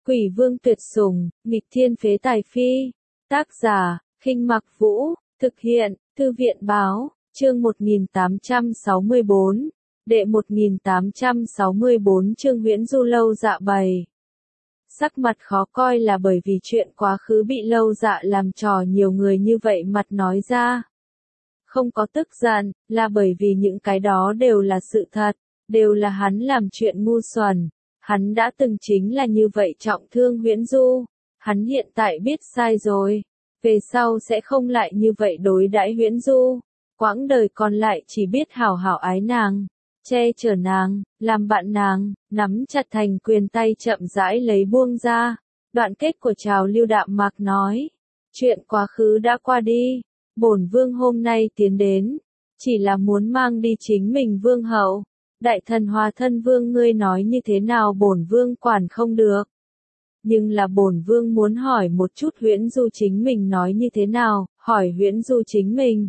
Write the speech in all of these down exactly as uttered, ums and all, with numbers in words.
Quỷ vương tuyệt sủng, nghịch thiên phế tài phi. Tác giả, Khinh Mặc Vũ, thực hiện, Thư viện báo, chương một nghìn tám trăm sáu mươi bốn, đệ một nghìn tám trăm sáu mươi bốn chương Huyễn Du Lâu Dạ bày. Sắc mặt khó coi là bởi vì chuyện quá khứ bị Lâu Dạ làm trò nhiều người như vậy mặt nói ra. Không có tức giận, là bởi vì những cái đó đều là sự thật, đều là hắn làm chuyện ngu xuẩn. Hắn đã từng chính là như vậy trọng thương Huyễn Du, hắn hiện tại biết sai rồi, về sau sẽ không lại như vậy đối đãi Huyễn Du, quãng đời còn lại chỉ biết hảo hảo ái nàng, che chở nàng, làm bạn nàng, nắm chặt thành quyền tay chậm rãi lấy buông ra. Đoạn kết của trào lưu đạm mạc nói, chuyện quá khứ đã qua đi, bổn vương hôm nay tiến đến, chỉ là muốn mang đi chính mình vương hậu. Đại thần Hòa Thân Vương ngươi nói như thế nào bổn vương quản không được. Nhưng là bổn vương muốn hỏi một chút Huyễn Du chính mình nói như thế nào, hỏi Huyễn Du chính mình.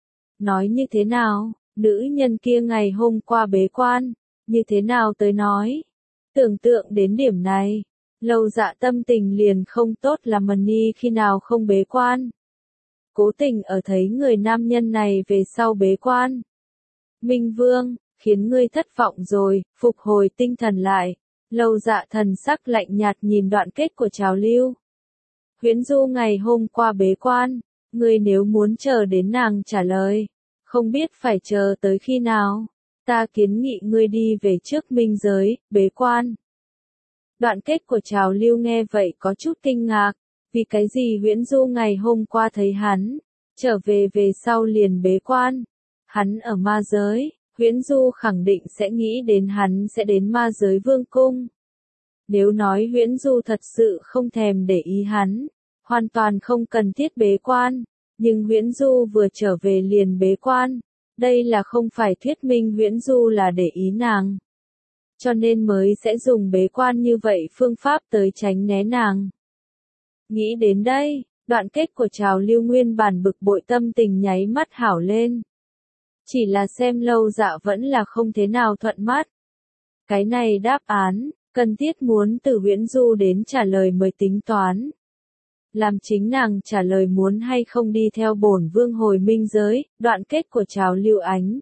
Nói như thế nào, nữ nhân kia ngày hôm qua bế quan, như thế nào tới nói. Tưởng tượng đến điểm này, Lâu Dạ tâm tình liền không tốt là Mần Ni khi nào không bế quan. Cố tình ở thấy người nam nhân này về sau bế quan. Minh Vương, khiến ngươi thất vọng rồi, phục hồi tinh thần lại. Lâu Dạ thần sắc lạnh nhạt nhìn đoạn kết của trào lưu. Huyễn Du ngày hôm qua bế quan, ngươi nếu muốn chờ đến nàng trả lời, không biết phải chờ tới khi nào, ta kiến nghị ngươi đi về trước minh giới, bế quan. Đoạn kết của trào lưu nghe vậy có chút kinh ngạc, vì cái gì Huyễn Du ngày hôm qua thấy hắn, trở về về sau liền bế quan, hắn ở ma giới. Huyễn Du khẳng định sẽ nghĩ đến hắn sẽ đến ma giới vương cung. Nếu nói Huyễn Du thật sự không thèm để ý hắn, hoàn toàn không cần thiết bế quan, nhưng Huyễn Du vừa trở về liền bế quan, đây là không phải thuyết minh Huyễn Du là để ý nàng. Cho nên mới sẽ dùng bế quan như vậy phương pháp tới tránh né nàng. Nghĩ đến đây, đoạn kết của trào lưu nguyên bản bực bội tâm tình nháy mắt hảo lên. Chỉ là xem Lâu Dạ vẫn là không thế nào thuận mắt. Cái này đáp án, cần thiết muốn từ Huyễn Du đến trả lời mới tính toán. Làm chính nàng trả lời muốn hay không đi theo bổn vương hồi minh giới, đoạn kết của trào lưu ánh.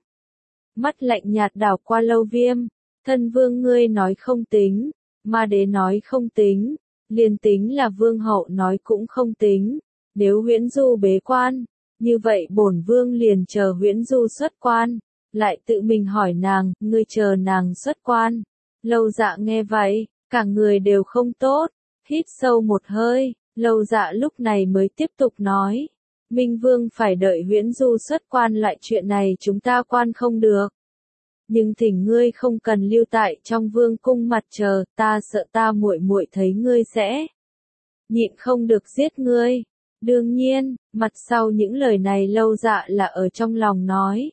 Mắt lạnh nhạt đảo qua Lâu Viêm, thân vương ngươi nói không tính, ma đế nói không tính, liền tính là vương hậu nói cũng không tính, nếu Huyễn Du bế quan. Như vậy bổn vương liền chờ Huyễn Du xuất quan, lại tự mình hỏi nàng, ngươi chờ nàng xuất quan. Lâu Dạ nghe vậy, cả người đều không tốt, hít sâu một hơi, Lâu Dạ lúc này mới tiếp tục nói, Minh Vương phải đợi Huyễn Du xuất quan lại chuyện này chúng ta quan không được. Nhưng thỉnh ngươi không cần lưu tại trong vương cung mặt chờ, ta sợ ta muội muội thấy ngươi sẽ nhịn không được giết ngươi. Đương nhiên, mặt sau những lời này Lâu Dạ là ở trong lòng nói.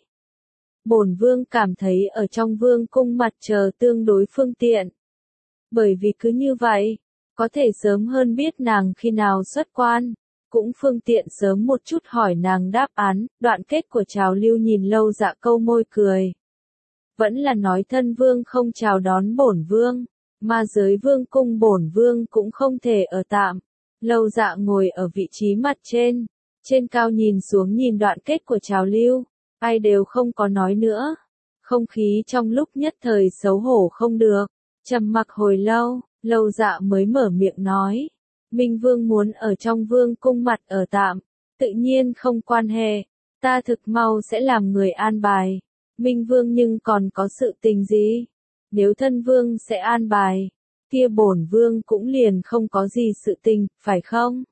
Bổn vương cảm thấy ở trong vương cung mặt chờ tương đối phương tiện. Bởi vì cứ như vậy, có thể sớm hơn biết nàng khi nào xuất quan, cũng phương tiện sớm một chút hỏi nàng đáp án. Đoạn kết của trào lưu nhìn Lâu Dạ câu môi cười. Vẫn là nói thân vương không chào đón bổn vương, ma giới vương cung bổn vương cũng không thể ở tạm. Lâu Dạ ngồi ở vị trí mặt trên, trên cao nhìn xuống nhìn đoạn kết của trào lưu, ai đều không có nói nữa. Không khí trong lúc nhất thời xấu hổ không được, trầm mặc hồi lâu, Lâu Dạ mới mở miệng nói, Minh Vương muốn ở trong vương cung mặt ở tạm, tự nhiên không quan hệ, ta thực mau sẽ làm người an bài. Minh Vương nhưng còn có sự tình gì? Nếu thân vương sẽ an bài, kia bổn vương cũng liền không có gì sự tình, phải không?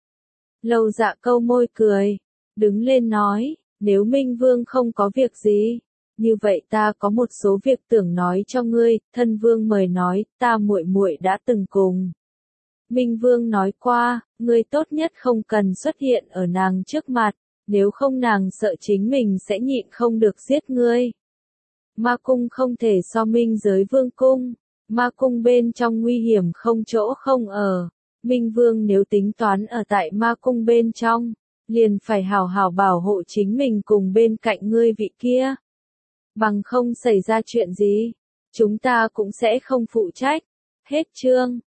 Lâu Dạ câu môi cười, đứng lên nói, nếu Minh Vương không có việc gì, như vậy ta có một số việc tưởng nói cho ngươi. Thân vương mời nói, ta muội muội đã từng cùng Minh Vương nói qua, ngươi tốt nhất không cần xuất hiện ở nàng trước mặt, nếu không nàng sợ chính mình sẽ nhịn không được giết ngươi. Ma cung không thể so minh giới vương cung. Ma cung bên trong nguy hiểm không chỗ không ở, Minh Vương nếu tính toán ở tại ma cung bên trong, liền phải hảo hảo bảo hộ chính mình cùng bên cạnh ngươi vị kia. Bằng không xảy ra chuyện gì, chúng ta cũng sẽ không phụ trách. Hết chương.